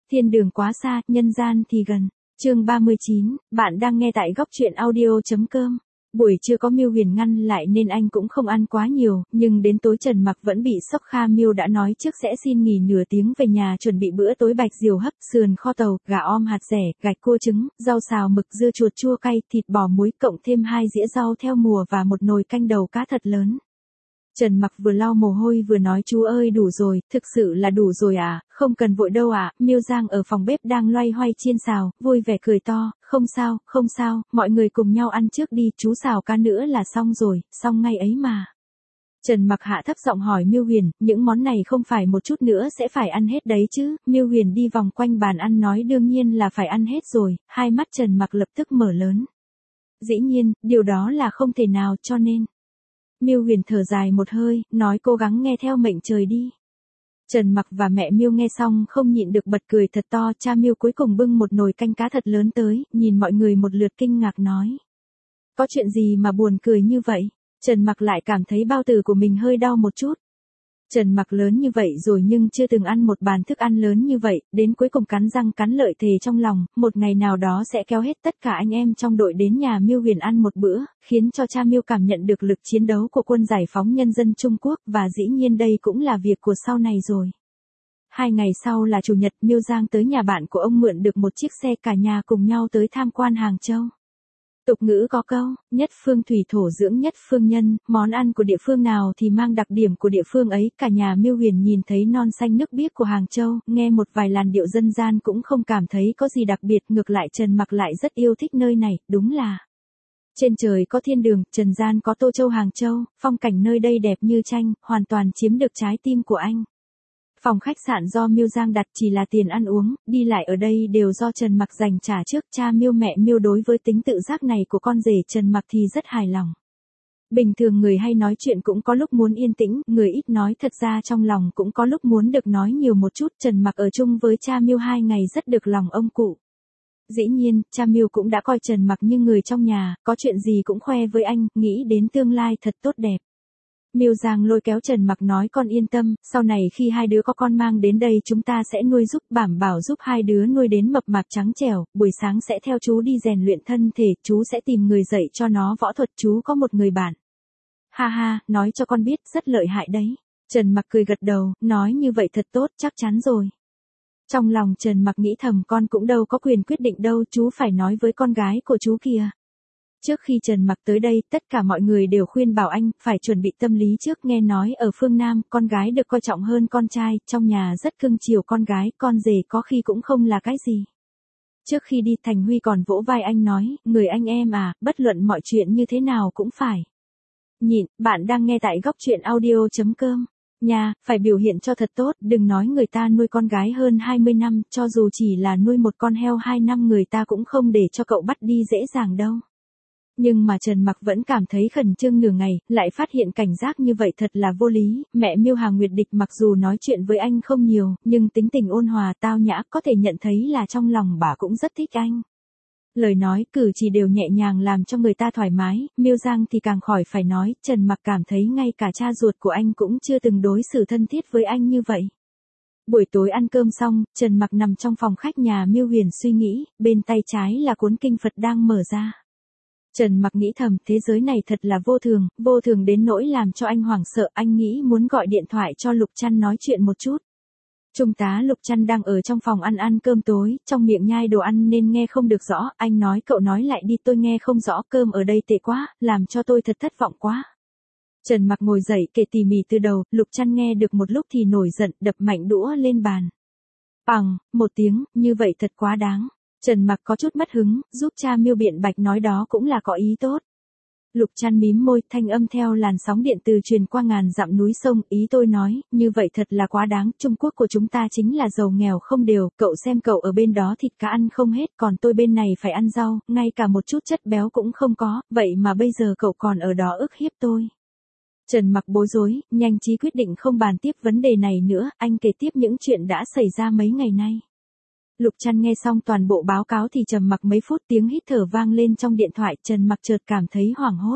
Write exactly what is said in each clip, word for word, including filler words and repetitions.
Thiên đường quá xa, nhân gian thì gần. Chương ba mươi chín, bạn đang nghe tại góc truyện audio.com. Buổi trưa có Miêu Huyền ngăn lại nên anh cũng không ăn quá nhiều, nhưng đến tối Trần Mặc vẫn bị sốc. Kha Miêu đã nói trước sẽ xin nghỉ nửa tiếng về nhà chuẩn bị bữa tối bạch diều hấp, sườn kho tàu, gà om hạt dẻ, gạch cua trứng, rau xào mực, dưa chuột chua cay, thịt bò muối, cộng thêm hai dĩa rau theo mùa và một nồi canh đầu cá thật lớn. Trần Mặc vừa lau mồ hôi vừa nói, chú ơi đủ rồi, thực sự là đủ rồi à, không cần vội đâu à. Miêu Giang ở phòng bếp đang loay hoay chiên xào, vui vẻ cười to, không sao, không sao, mọi người cùng nhau ăn trước đi, chú xào cá nữa là xong rồi, xong ngay ấy mà. Trần Mặc hạ thấp giọng hỏi Miêu Huyền, những món này không phải một chút nữa sẽ phải ăn hết đấy chứ? Miêu Huyền đi vòng quanh bàn ăn nói đương nhiên là phải ăn hết rồi, hai mắt Trần Mặc lập tức mở lớn. Dĩ nhiên, điều đó là không thể nào, cho nên... Miêu Huyền thở dài một hơi, nói cố gắng nghe theo mệnh trời đi. Trần Mặc và mẹ Miêu nghe xong không nhịn được bật cười thật to. Cha Miêu cuối cùng bưng một nồi canh cá thật lớn tới, nhìn mọi người một lượt kinh ngạc nói. Có chuyện gì mà buồn cười như vậy? Trần Mặc lại cảm thấy bao tử của mình hơi đau một chút. Trần Mặc lớn như vậy rồi nhưng chưa từng ăn một bàn thức ăn lớn như vậy, đến cuối cùng cắn răng cắn lợi thề trong lòng, một ngày nào đó sẽ kéo hết tất cả anh em trong đội đến nhà Miêu Huyền ăn một bữa, khiến cho cha Miêu cảm nhận được lực chiến đấu của quân giải phóng nhân dân Trung Quốc, và dĩ nhiên đây cũng là việc của sau này rồi. Hai ngày sau là chủ nhật, Miêu Giang tới nhà bạn của ông mượn được một chiếc xe, cả nhà cùng nhau tới tham quan Hàng Châu. Tục ngữ có câu, nhất phương thủy thổ dưỡng nhất phương nhân, món ăn của địa phương nào thì mang đặc điểm của địa phương ấy. Cả nhà Miêu Huyền nhìn thấy non xanh nước biếc của Hàng Châu, nghe một vài làn điệu dân gian cũng không cảm thấy có gì đặc biệt, ngược lại Trần Mặc lại rất yêu thích nơi này, đúng là trên trời có thiên đường, trần gian có Tô Châu Hàng Châu, phong cảnh nơi đây đẹp như tranh, hoàn toàn chiếm được trái tim của anh. Phòng khách sạn do Miêu Giang đặt, chỉ là tiền ăn uống, đi lại ở đây đều do Trần Mặc dành trả trước. Cha Miêu mẹ Miêu đối với tính tự giác này của con rể Trần Mặc thì rất hài lòng. Bình thường người hay nói chuyện cũng có lúc muốn yên tĩnh, người ít nói thật ra trong lòng cũng có lúc muốn được nói nhiều một chút. Trần Mặc ở chung với cha Miêu hai ngày rất được lòng ông cụ. Dĩ nhiên, cha Miêu cũng đã coi Trần Mặc như người trong nhà, có chuyện gì cũng khoe với anh, nghĩ đến tương lai thật tốt đẹp. Miêu Giang lôi kéo Trần Mặc nói con yên tâm, sau này khi hai đứa có con mang đến đây chúng ta sẽ nuôi giúp, đảm bảo giúp hai đứa nuôi đến mập mạp trắng trẻo, buổi sáng sẽ theo chú đi rèn luyện thân thể, chú sẽ tìm người dạy cho nó võ thuật, chú có một người bạn. Ha ha, nói cho con biết, rất lợi hại đấy. Trần Mặc cười gật đầu, nói như vậy thật tốt, chắc chắn rồi. Trong lòng Trần Mặc nghĩ thầm con cũng đâu có quyền quyết định đâu, chú phải nói với con gái của chú kìa. Trước khi Trần Mặc tới đây, tất cả mọi người đều khuyên bảo anh, phải chuẩn bị tâm lý trước. Nghe nói ở phương Nam, con gái được coi trọng hơn con trai, trong nhà rất cưng chiều con gái, con rể có khi cũng không là cái gì. Trước khi đi, Thành Huy còn vỗ vai anh nói, người anh em à, bất luận mọi chuyện như thế nào cũng phải nhịn. Bạn đang nghe tại góc truyện audio.com. Nhà, phải biểu hiện cho thật tốt, đừng nói người ta nuôi con gái hơn hai mươi năm, cho dù chỉ là nuôi một con heo hai năm người ta cũng không để cho cậu bắt đi dễ dàng đâu. Nhưng mà Trần Mặc vẫn cảm thấy khẩn trương nửa ngày, lại phát hiện cảnh giác như vậy thật là vô lý. Mẹ Miêu Hà Nguyệt Địch mặc dù nói chuyện với anh không nhiều, nhưng tính tình ôn hòa tao nhã, có thể nhận thấy là trong lòng bà cũng rất thích anh. Lời nói cử chỉ đều nhẹ nhàng làm cho người ta thoải mái. Miêu Giang thì càng khỏi phải nói, Trần Mặc cảm thấy ngay cả cha ruột của anh cũng chưa từng đối xử thân thiết với anh như vậy. Buổi tối ăn cơm xong, Trần Mặc nằm trong phòng khách nhà Miêu Huyền suy nghĩ, bên tay trái là cuốn kinh Phật đang mở ra. Trần Mặc nghĩ thầm, thế giới này thật là vô thường, vô thường đến nỗi làm cho anh hoảng sợ. Anh nghĩ muốn gọi điện thoại cho Lục Trăn nói chuyện một chút. Trung tá Lục Trăn đang ở trong phòng ăn ăn cơm tối, trong miệng nhai đồ ăn nên nghe không được rõ. Anh nói cậu nói lại đi, tôi nghe không rõ, cơm ở đây tệ quá, làm cho tôi thật thất vọng quá. Trần Mặc ngồi dậy kể tỉ mỉ từ đầu. Lục Trăn nghe được một lúc thì nổi giận, đập mạnh đũa lên bàn. Bằng, một tiếng, như vậy thật quá đáng. Trần Mặc có chút mất hứng, giúp cha Miêu biện bạch nói đó cũng là có ý tốt. Lục Trăn mím môi, thanh âm theo làn sóng điện từ truyền qua ngàn dặm núi sông, ý tôi nói, như vậy thật là quá đáng, Trung Quốc của chúng ta chính là giàu nghèo không đều, cậu xem cậu ở bên đó thịt cá ăn không hết, còn tôi bên này phải ăn rau, ngay cả một chút chất béo cũng không có, vậy mà bây giờ cậu còn ở đó ức hiếp tôi. Trần Mặc bối rối, nhanh trí quyết định không bàn tiếp vấn đề này nữa, anh kể tiếp những chuyện đã xảy ra mấy ngày nay. Lục Trăn nghe xong toàn bộ báo cáo thì trầm mặc mấy phút, tiếng hít thở vang lên trong điện thoại, Trần Mặc chợt cảm thấy hoảng hốt.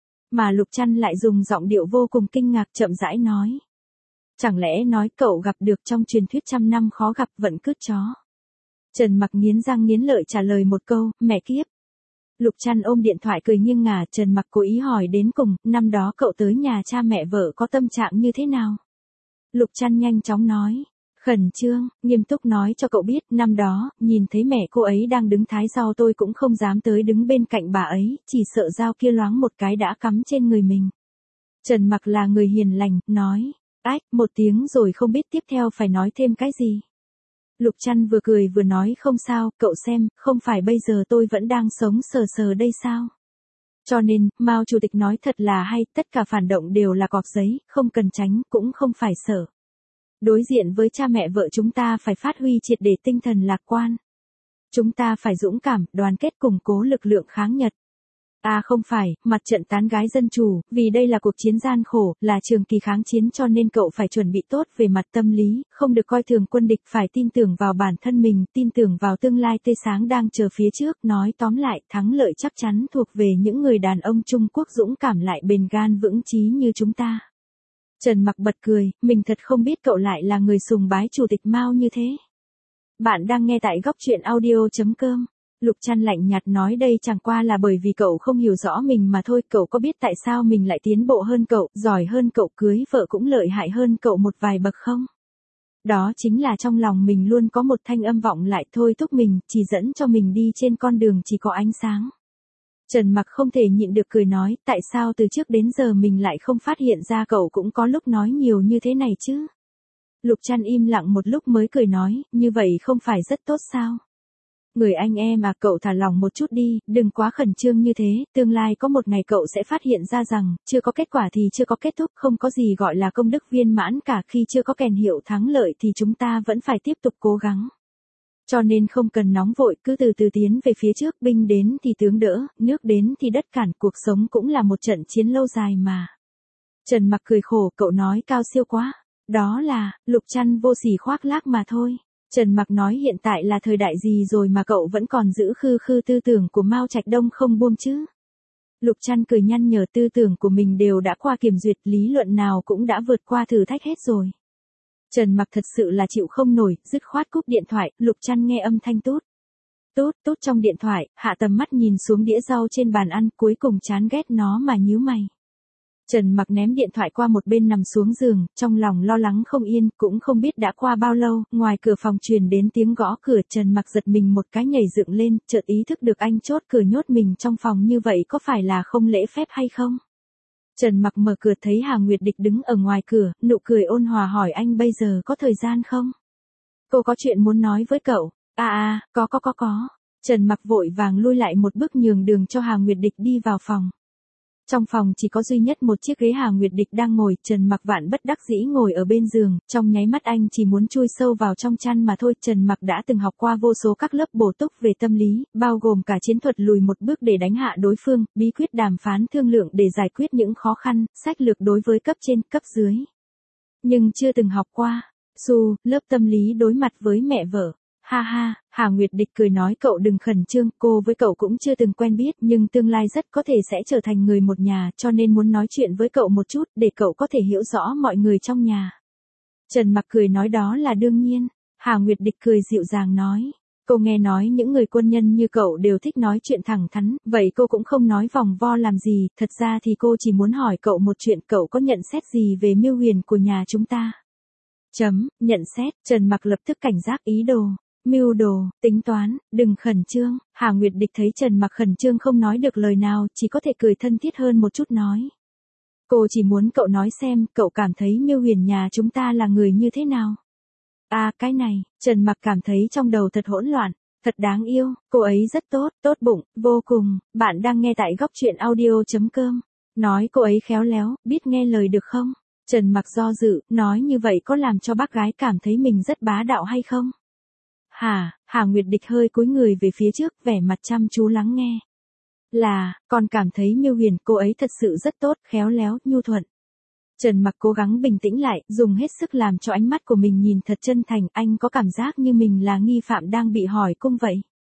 Mà Lục Trăn lại dùng giọng điệu vô cùng kinh ngạc chậm rãi nói. Chẳng lẽ nói cậu gặp được trong truyền thuyết trăm năm khó gặp vận cướp chó. Trần Mặc nghiến răng nghiến lợi trả lời một câu, mẹ kiếp. Lục Trăn ôm điện thoại cười nghiêng ngả, Trần Mặc cố ý hỏi đến cùng, năm đó cậu tới nhà cha mẹ vợ có tâm trạng như thế nào? Lục Trăn nhanh chóng nói, khẩn trương, nghiêm túc nói cho cậu biết, năm đó, nhìn thấy mẹ cô ấy đang đứng thái sau tôi cũng không dám tới đứng bên cạnh bà ấy, chỉ sợ dao kia loáng một cái đã cắm trên người mình. Trần Mặc là người hiền lành, nói, ách, một tiếng rồi không biết tiếp theo phải nói thêm cái gì. Lục Trăn vừa cười vừa nói không sao, cậu xem, không phải bây giờ tôi vẫn đang sống sờ sờ đây sao? Cho nên, Mao Chủ tịch nói thật là hay, tất cả phản động đều là cọc giấy, không cần tránh, cũng không phải sợ. Đối diện với cha mẹ vợ chúng ta phải phát huy triệt để tinh thần lạc quan. Chúng ta phải dũng cảm, đoàn kết củng cố lực lượng kháng Nhật. À không phải, mặt trận tán gái dân chủ, vì đây là cuộc chiến gian khổ, là trường kỳ kháng chiến cho nên cậu phải chuẩn bị tốt về mặt tâm lý, không được coi thường quân địch, phải tin tưởng vào bản thân mình, tin tưởng vào tương lai tươi sáng đang chờ phía trước, nói tóm lại, thắng lợi chắc chắn thuộc về những người đàn ông Trung Quốc dũng cảm lại bền gan vững chí như chúng ta. Trần Mặc bật cười, mình thật không biết cậu lại là người sùng bái Chủ tịch Mao như thế. Bạn đang nghe tại góc truyện audio chấm com. Lục Trăn lạnh nhạt nói đây chẳng qua là bởi vì cậu không hiểu rõ mình mà thôi, cậu có biết tại sao mình lại tiến bộ hơn cậu, giỏi hơn cậu, cưới vợ cũng lợi hại hơn cậu một vài bậc không? Đó chính là trong lòng mình luôn có một thanh âm vọng lại thôi thúc mình, chỉ dẫn cho mình đi trên con đường chỉ có ánh sáng. Trần Mặc không thể nhịn được cười nói, tại sao từ trước đến giờ mình lại không phát hiện ra cậu cũng có lúc nói nhiều như thế này chứ? Lục Trăn im lặng một lúc mới cười nói, như vậy không phải rất tốt sao? Người anh em à, cậu thả lòng một chút đi, đừng quá khẩn trương như thế, tương lai có một ngày cậu sẽ phát hiện ra rằng, chưa có kết quả thì chưa có kết thúc, không có gì gọi là công đức viên mãn cả, khi chưa có kèn hiệu thắng lợi thì chúng ta vẫn phải tiếp tục cố gắng. Cho nên không cần nóng vội, cứ từ từ tiến về phía trước, binh đến thì tướng đỡ, nước đến thì đất cản, cuộc sống cũng là một trận chiến lâu dài mà. Trần Mặc cười khổ, cậu nói cao siêu quá. Đó là, Lục Trăn vô sỉ khoác lác mà thôi. Trần Mặc nói hiện tại là thời đại gì rồi mà cậu vẫn còn giữ khư khư tư tưởng của Mao Trạch Đông không buông chứ? Lục Trăn cười nhăn nhở, tư tưởng của mình đều đã qua kiểm duyệt, lý luận nào cũng đã vượt qua thử thách hết rồi. Trần Mặc thật sự là chịu không nổi, dứt khoát cúp điện thoại, Lục Trăn nghe âm thanh tút. Tút tút trong điện thoại, hạ tầm mắt nhìn xuống đĩa rau trên bàn ăn, cuối cùng chán ghét nó mà nhíu mày. Trần Mặc ném điện thoại qua một bên nằm xuống giường, trong lòng lo lắng không yên, cũng không biết đã qua bao lâu, ngoài cửa phòng truyền đến tiếng gõ cửa, Trần Mặc giật mình một cái nhảy dựng lên, chợt ý thức được anh chốt cửa nhốt mình trong phòng như vậy có phải là không lễ phép hay không? Trần Mặc mở cửa thấy Hà Nguyệt Địch đứng ở ngoài cửa, nụ cười ôn hòa hỏi anh bây giờ có thời gian không? Cô có chuyện muốn nói với cậu. À à, có có có có. Trần Mặc vội vàng lui lại một bước nhường đường cho Hà Nguyệt Địch đi vào phòng. Trong phòng chỉ có duy nhất một chiếc ghế, Hà Nguyệt Địch đang ngồi, Trần Mặc vạn bất đắc dĩ ngồi ở bên giường, trong nháy mắt anh chỉ muốn chui sâu vào trong chăn mà thôi. Trần Mặc đã từng học qua vô số các lớp bổ túc về tâm lý, bao gồm cả chiến thuật lùi một bước để đánh hạ đối phương, bí quyết đàm phán thương lượng để giải quyết những khó khăn, sách lược đối với cấp trên, cấp dưới. Nhưng chưa từng học qua, su, lớp tâm lý đối mặt với mẹ vợ. Ha ha, Hà Nguyệt Địch cười nói cậu đừng khẩn trương, cô với cậu cũng chưa từng quen biết nhưng tương lai rất có thể sẽ trở thành người một nhà cho nên muốn nói chuyện với cậu một chút để cậu có thể hiểu rõ mọi người trong nhà. Trần Mặc cười nói đó là đương nhiên. Hà Nguyệt Địch cười dịu dàng nói, cô nghe nói những người quân nhân như cậu đều thích nói chuyện thẳng thắn, vậy cô cũng không nói vòng vo làm gì, thật ra thì cô chỉ muốn hỏi cậu một chuyện, cậu có nhận xét gì về mưu huyền của nhà chúng ta? Chấm, nhận xét, Trần Mặc lập tức cảnh giác ý đồ. Mưu đồ, tính toán, đừng khẩn trương. Hà Nguyệt Địch thấy Trần Mặc khẩn trương không nói được lời nào, chỉ có thể cười thân thiết hơn một chút nói. Cô chỉ muốn cậu nói xem, cậu cảm thấy Miêu Huyền nhà chúng ta là người như thế nào? À, cái này, Trần Mặc cảm thấy trong đầu thật hỗn loạn, thật đáng yêu, cô ấy rất tốt, tốt bụng, vô cùng. Bạn đang nghe tại góc truyện audio chấm com. Nói cô ấy khéo léo, biết nghe lời được không? Trần Mặc do dự, nói như vậy có làm cho bác gái cảm thấy mình rất bá đạo hay không? Hà, Hà Nguyệt Địch hơi cúi người về phía trước, vẻ mặt chăm chú lắng nghe. Là, con cảm thấy Miêu Huyền cô ấy thật sự rất tốt, khéo léo, nhu thuận. Trần Mặc cố gắng bình tĩnh lại, dùng hết sức làm cho ánh mắt của mình nhìn thật chân thành, anh có cảm giác như mình là nghi phạm đang bị hỏi cung vậy.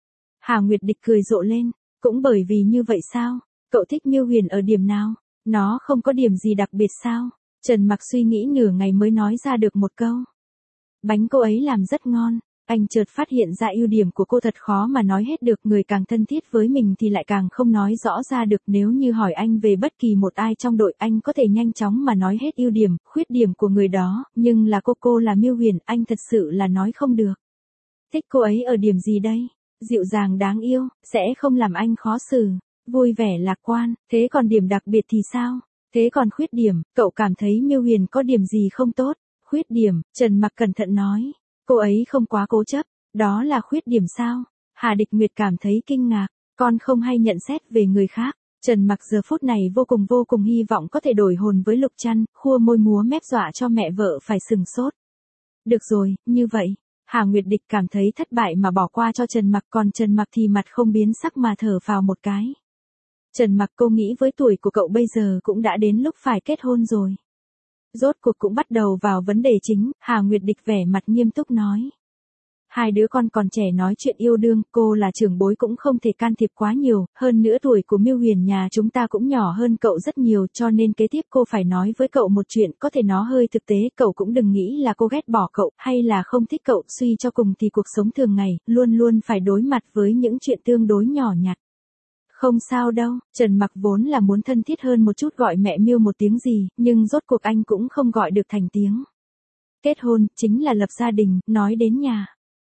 Hà Nguyệt Địch cười rộ lên, cũng bởi vì như vậy sao? Cậu thích Miêu Huyền ở điểm nào? Nó không có điểm gì đặc biệt sao? Trần Mặc suy nghĩ nửa ngày mới nói ra được một câu. Bánh cô ấy làm rất ngon. anh chợt phát hiện ra ưu điểm của cô thật khó mà nói hết được, người càng thân thiết với mình thì lại càng không nói rõ ra được, nếu như hỏi anh về bất kỳ một ai trong đội anh có thể nhanh chóng mà nói hết ưu điểm, khuyết điểm của người đó, nhưng là cô cô là Miêu Huyền, anh thật sự là nói không được. Thích cô ấy ở điểm gì đây? Dịu dàng đáng yêu, sẽ không làm anh khó xử, vui vẻ lạc quan, thế còn điểm đặc biệt thì sao? Thế còn khuyết điểm, cậu cảm thấy Miêu Huyền có điểm gì không tốt? Khuyết điểm, Trần Mặc cẩn thận nói, cô ấy không quá cố chấp, đó là khuyết điểm sao? Hà Địch Nguyệt cảm thấy kinh ngạc, con không hay nhận xét về người khác. Trần Mặc giờ phút này vô cùng vô cùng hy vọng có thể đổi hồn với Lục Trăn, khua môi múa mép dọa cho mẹ vợ phải sừng sốt. Được rồi, như vậy, Hà Nguyệt Địch cảm thấy thất bại mà bỏ qua cho Trần Mặc, còn Trần Mặc thì mặt không biến sắc mà thở phào một cái. Trần Mặc, cô nghĩ với tuổi của cậu bây giờ cũng đã đến lúc phải kết hôn rồi. Rốt cuộc cũng bắt đầu vào vấn đề chính, Hà Nguyệt Địch vẻ mặt nghiêm túc nói. Hai đứa con còn trẻ nói chuyện yêu đương, cô là trưởng bối cũng không thể can thiệp quá nhiều, hơn nữa tuổi của Miêu Huyền nhà chúng ta cũng nhỏ hơn cậu rất nhiều, cho nên kế tiếp cô phải nói với cậu một chuyện, có thể nó hơi thực tế, cậu cũng đừng nghĩ là cô ghét bỏ cậu, hay là không thích cậu, suy cho cùng thì cuộc sống thường ngày, luôn luôn phải đối mặt với những chuyện tương đối nhỏ nhặt. Không sao đâu, Trần Mặc vốn là muốn thân thiết hơn một chút gọi mẹ Miêu một tiếng gì, nhưng rốt cuộc anh cũng không gọi được thành tiếng. Kết hôn, chính là lập gia đình, nói đến nhà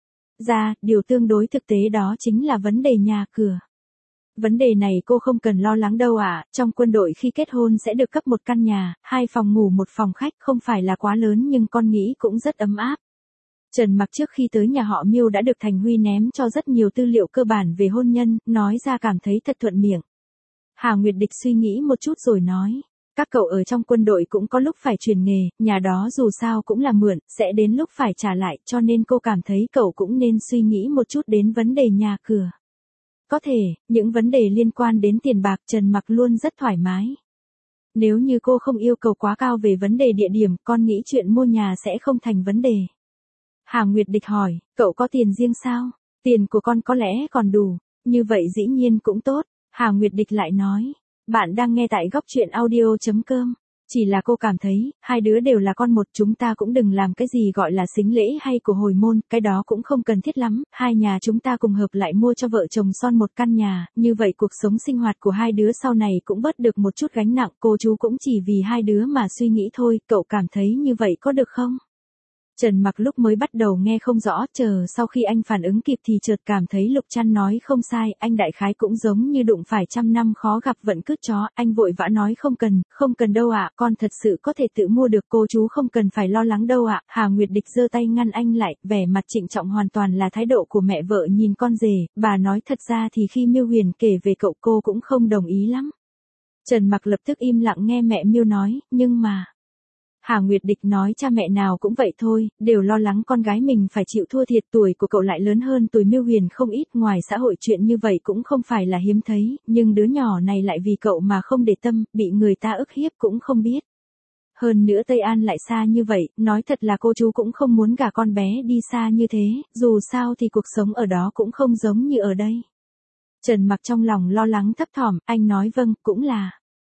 ra, điều tương đối thực tế đó chính là vấn đề nhà cửa. Vấn đề này cô không cần lo lắng đâu ạ, à. Trong quân đội khi kết hôn sẽ được cấp một căn nhà, hai phòng ngủ một phòng khách, không phải là quá lớn nhưng con nghĩ cũng rất ấm áp. Trần Mặc trước khi tới nhà họ Miêu đã được Thành Huy ném cho rất nhiều tư liệu cơ bản về hôn nhân, nói ra cảm thấy thật thuận miệng. Hà Nguyệt Địch suy nghĩ một chút rồi nói. Các cậu ở trong quân đội cũng có lúc phải chuyển nghề, nhà đó dù sao cũng là mượn, sẽ đến lúc phải trả lại, cho nên cô cảm thấy cậu cũng nên suy nghĩ một chút đến vấn đề nhà cửa. Có thể, những vấn đề liên quan đến tiền bạc Trần Mặc luôn rất thoải mái. Nếu như cô không yêu cầu quá cao về vấn đề địa điểm, con nghĩ chuyện mua nhà sẽ không thành vấn đề. Hà Nguyệt Địch hỏi, cậu có tiền riêng sao? Tiền của con có lẽ còn đủ, như vậy dĩ nhiên cũng tốt. Hà Nguyệt Địch lại nói. Bạn đang nghe tại góc truyện audio chấm com. Chỉ là cô cảm thấy, hai đứa đều là con một, chúng ta cũng đừng làm cái gì gọi là sính lễ hay của hồi môn, cái đó cũng không cần thiết lắm, hai nhà chúng ta cùng hợp lại mua cho vợ chồng son một căn nhà, như vậy cuộc sống sinh hoạt của hai đứa sau này cũng bớt được một chút gánh nặng, cô chú cũng chỉ vì hai đứa mà suy nghĩ thôi, cậu cảm thấy như vậy có được không? Trần Mặc lúc mới bắt đầu nghe không rõ, chờ sau khi anh phản ứng kịp thì chợt cảm thấy Lục Trăn nói không sai, anh đại khái cũng giống như đụng phải trăm năm khó gặp vận cứt chó, anh vội vã nói không cần, không cần đâu ạ, con thật sự có thể tự mua được, cô chú không cần phải lo lắng đâu ạ. Hà Nguyệt Địch giơ tay ngăn anh lại, vẻ mặt trịnh trọng hoàn toàn là thái độ của mẹ vợ nhìn con rể, bà nói thật ra thì khi Miêu Huyền kể về cậu cô cũng không đồng ý lắm. Trần Mặc lập tức im lặng nghe mẹ Miêu nói, nhưng mà... Hà Nguyệt Địch nói cha mẹ nào cũng vậy thôi, đều lo lắng con gái mình phải chịu thua thiệt, tuổi của cậu lại lớn hơn tuổi Miêu Huyền không ít, ngoài xã hội chuyện như vậy cũng không phải là hiếm thấy, nhưng đứa nhỏ này lại vì cậu mà không để tâm, bị người ta ức hiếp cũng không biết. Hơn nữa Tây An lại xa như vậy, nói thật là cô chú cũng không muốn gả con bé đi xa như thế, dù sao thì cuộc sống ở đó cũng không giống như ở đây. Trần Mặc trong lòng lo lắng thấp thỏm, anh nói vâng, cũng là.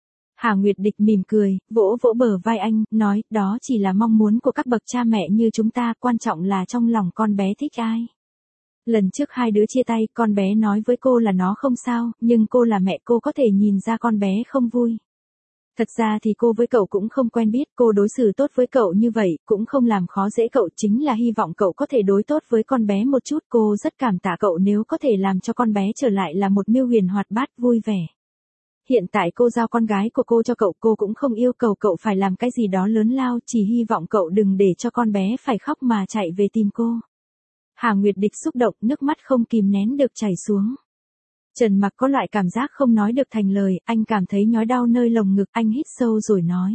Hà Nguyệt Địch mỉm cười, vỗ vỗ bờ vai anh, nói, đó chỉ là mong muốn của các bậc cha mẹ như chúng ta, quan trọng là trong lòng con bé thích ai. Lần trước hai đứa chia tay, con bé nói với cô là nó không sao, nhưng cô là mẹ cô có thể nhìn ra con bé không vui. Thật ra thì cô với cậu cũng không quen biết, cô đối xử tốt với cậu như vậy, cũng không làm khó dễ cậu, chính là hy vọng cậu có thể đối tốt với con bé một chút, cô rất cảm tạ cậu nếu có thể làm cho con bé trở lại là một Miêu Huyền hoạt bát vui vẻ. Hiện tại cô giao con gái của cô cho cậu, cô cũng không yêu cầu cậu phải làm cái gì đó lớn lao, chỉ hy vọng cậu đừng để cho con bé phải khóc mà chạy về tìm cô. Hà Nguyệt Địch xúc động, nước mắt không kìm nén được chảy xuống. Trần Mặc có loại cảm giác không nói được thành lời, anh cảm thấy nhói đau nơi lồng ngực, anh hít sâu rồi nói.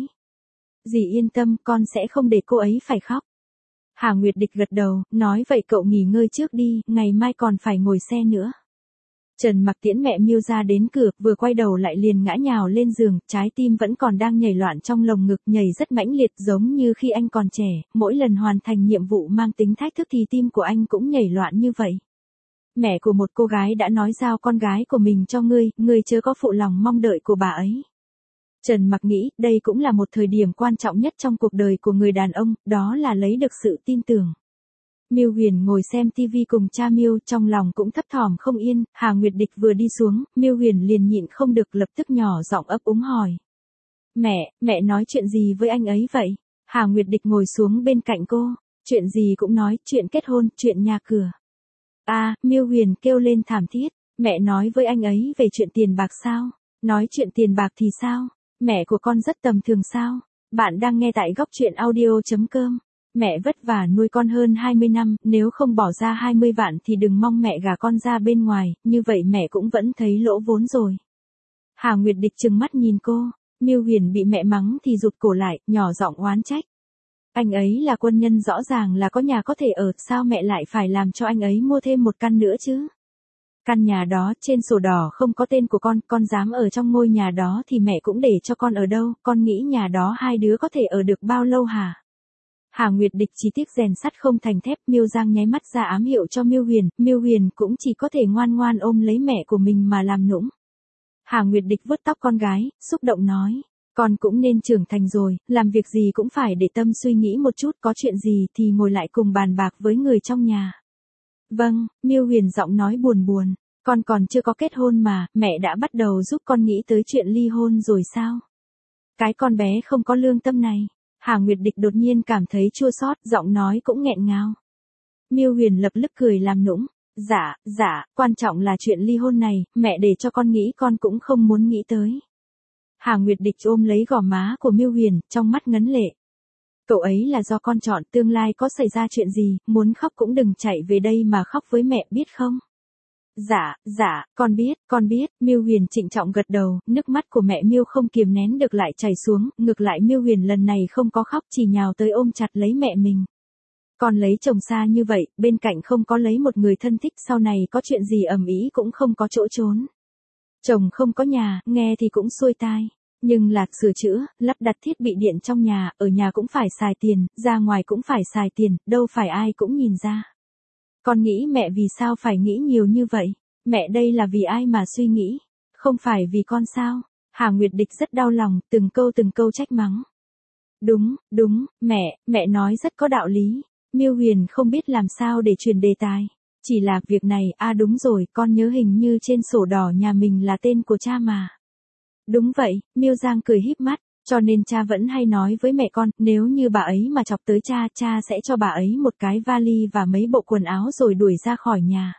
Dì yên tâm, con sẽ không để cô ấy phải khóc. Hà Nguyệt Địch gật đầu, nói vậy cậu nghỉ ngơi trước đi, ngày mai còn phải ngồi xe nữa. Trần Mặc tiễn mẹ Miêu ra đến cửa, vừa quay đầu lại liền ngã nhào lên giường, trái tim vẫn còn đang nhảy loạn trong lồng ngực, nhảy rất mãnh liệt giống như khi anh còn trẻ, mỗi lần hoàn thành nhiệm vụ mang tính thách thức thì tim của anh cũng nhảy loạn như vậy. Mẹ của một cô gái đã nói giao con gái của mình cho ngươi, ngươi chớ có phụ lòng mong đợi của bà ấy. Trần Mặc nghĩ, đây cũng là một thời điểm quan trọng nhất trong cuộc đời của người đàn ông, đó là lấy được sự tin tưởng. Miêu Huyền ngồi xem tivi cùng cha Miêu, trong lòng cũng thấp thỏm không yên. Hà Nguyệt Địch vừa đi xuống, Miêu Huyền liền nhịn không được lập tức nhỏ giọng ấp úng hỏi. Mẹ, mẹ nói chuyện gì với anh ấy vậy? Hà Nguyệt Địch ngồi xuống bên cạnh cô, chuyện gì cũng nói, chuyện kết hôn, chuyện nhà cửa. À, Miêu Huyền kêu lên thảm thiết, mẹ nói với anh ấy về chuyện tiền bạc sao? Nói chuyện tiền bạc thì sao? Mẹ của con rất tầm thường sao? Bạn đang nghe tại góc truyện audio.com. Mẹ vất vả nuôi con hơn hai mươi năm, nếu không bỏ ra hai mươi vạn thì đừng mong mẹ gả con ra bên ngoài, như vậy mẹ cũng vẫn thấy lỗ vốn rồi. Hà Nguyệt Địch trừng mắt nhìn cô, Miêu Huyền bị mẹ mắng thì rụt cổ lại, nhỏ giọng oán trách. Anh ấy là quân nhân rõ ràng là có nhà có thể ở, sao mẹ lại phải làm cho anh ấy mua thêm một căn nữa chứ? Căn nhà đó trên sổ đỏ không có tên của con, con dám ở trong ngôi nhà đó thì mẹ cũng để cho con ở đâu, con nghĩ nhà đó hai đứa có thể ở được bao lâu hả? Hà Nguyệt Địch chỉ tiếc rèn sắt không thành thép, Miêu Giang nháy mắt ra ám hiệu cho Miêu Huyền, Miêu Huyền cũng chỉ có thể ngoan ngoan ôm lấy mẹ của mình mà làm nũng. Hà Nguyệt Địch vuốt tóc con gái, xúc động nói, con cũng nên trưởng thành rồi, làm việc gì cũng phải để tâm suy nghĩ một chút, có chuyện gì thì ngồi lại cùng bàn bạc với người trong nhà. Vâng, Miêu Huyền giọng nói buồn buồn, con còn chưa có kết hôn mà, mẹ đã bắt đầu giúp con nghĩ tới chuyện ly hôn rồi sao? Cái con bé không có lương tâm này. Hà Nguyệt Địch đột nhiên cảm thấy chua xót, giọng nói cũng nghẹn ngào. Miêu Huyền lập tức cười làm nũng, dạ, dạ, quan trọng là chuyện ly hôn này, mẹ để cho con nghĩ con cũng không muốn nghĩ tới. Hà Nguyệt Địch ôm lấy gò má của Miêu Huyền, trong mắt ngấn lệ. Cậu ấy là do con chọn, tương lai có xảy ra chuyện gì, muốn khóc cũng đừng chạy về đây mà khóc với mẹ biết không? Dạ, dạ, con biết, con biết, Miêu Huyền trịnh trọng gật đầu, nước mắt của mẹ Miêu không kiềm nén được lại chảy xuống, ngược lại Miêu Huyền lần này không có khóc chỉ nhào tới ôm chặt lấy mẹ mình. Con lấy chồng xa như vậy, bên cạnh không có lấy một người thân thích, sau này có chuyện gì ầm ĩ cũng không có chỗ trốn. Chồng không có nhà, nghe thì cũng xuôi tai. Nhưng là sửa chữa, lắp đặt thiết bị điện trong nhà, ở nhà cũng phải xài tiền, ra ngoài cũng phải xài tiền, đâu phải ai cũng nhìn ra. Con nghĩ mẹ vì sao phải nghĩ nhiều như vậy? Mẹ đây là vì ai mà suy nghĩ? Không phải vì con sao? Hà Nguyệt Địch rất đau lòng, từng câu từng câu trách mắng. Đúng, đúng, mẹ, mẹ nói rất có đạo lý. Miêu Huyền không biết làm sao để truyền đề tài. Chỉ là việc này, à đúng rồi, con nhớ hình như trên sổ đỏ nhà mình là tên của cha mà. Đúng vậy, Miêu Giang cười híp mắt, cho nên cha vẫn hay nói với mẹ con, nếu như bà ấy mà chọc tới cha, cha sẽ cho bà ấy một cái vali và mấy bộ quần áo rồi đuổi ra khỏi nhà.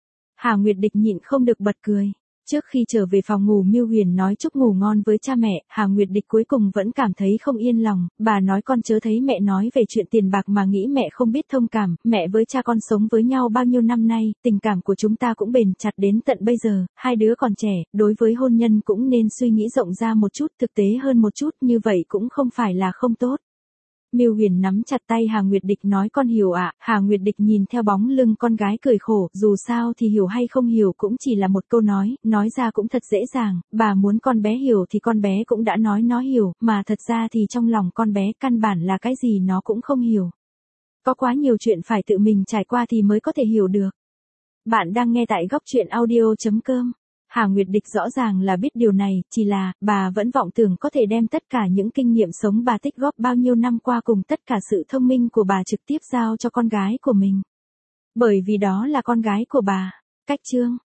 Hà Nguyệt Địch nhịn không được bật cười. Trước khi trở về phòng ngủ Miêu Huyền nói chúc ngủ ngon với cha mẹ, Hà Nguyệt Địch cuối cùng vẫn cảm thấy không yên lòng, bà nói con chớ thấy mẹ nói về chuyện tiền bạc mà nghĩ mẹ không biết thông cảm, mẹ với cha con sống với nhau bao nhiêu năm nay, tình cảm của chúng ta cũng bền chặt đến tận bây giờ, hai đứa còn trẻ, đối với hôn nhân cũng nên suy nghĩ rộng ra một chút, thực tế hơn một chút, như vậy cũng không phải là không tốt. Miêu Huyền nắm chặt tay Hà Nguyệt Địch nói con hiểu ạ, à? Hà Nguyệt Địch nhìn theo bóng lưng con gái cười khổ, dù sao thì hiểu hay không hiểu cũng chỉ là một câu nói, nói ra cũng thật dễ dàng, bà muốn con bé hiểu thì con bé cũng đã nói nó hiểu, mà thật ra thì trong lòng con bé căn bản là cái gì nó cũng không hiểu. Có quá nhiều chuyện phải tự mình trải qua thì mới có thể hiểu được. Bạn đang nghe tại góc truyện audio.com. Hà Nguyệt Địch rõ ràng là biết điều này, chỉ là, bà vẫn vọng tưởng có thể đem tất cả những kinh nghiệm sống bà tích góp bao nhiêu năm qua cùng tất cả sự thông minh của bà trực tiếp giao cho con gái của mình. Bởi vì đó là con gái của bà. Cách chương